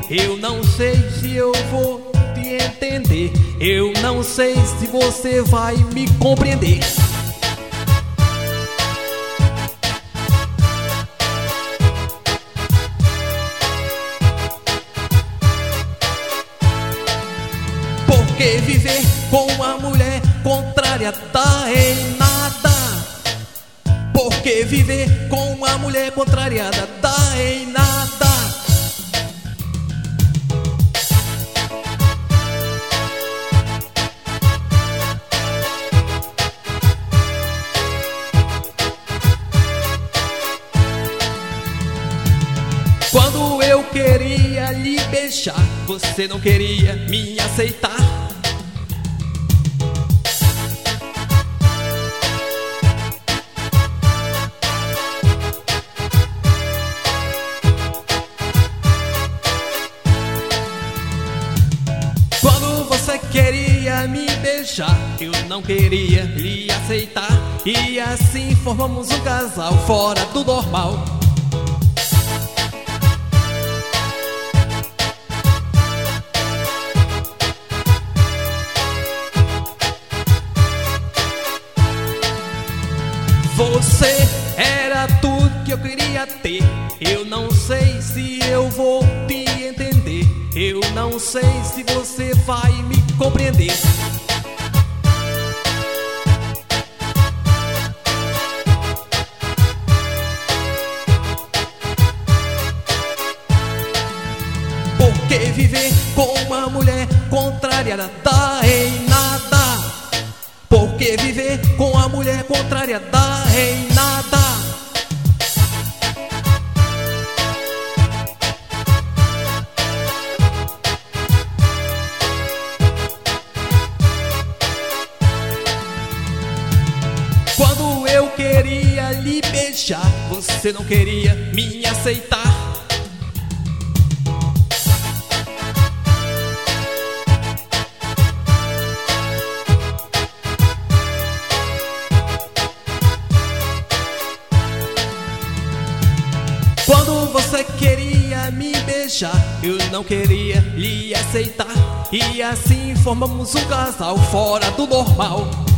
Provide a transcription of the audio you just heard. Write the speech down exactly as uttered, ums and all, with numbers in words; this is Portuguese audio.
Eu não sei se eu vou te entender. Eu não sei se você vai me compreender. Porque viver com uma mulher contrária dá em nada. Porque viver com uma mulher contrariada dá em nada. Quando eu queria lhe beijar, você não queria me aceitar. Quando você queria me beijar, eu não queria lhe aceitar. E assim formamos um casal fora do normal. Você era tudo que eu queria ter. Eu não sei se eu vou te entender. Eu não sei se você vai me compreender. Porque viver com uma mulher contrariada dá em nada. Porque viver com a mulher contrária dá em nada. Quando eu queria lhe beijar, você não queria me aceitar. Quando você queria me beijar, eu não queria lhe aceitar. E assim formamos um casal fora do normal.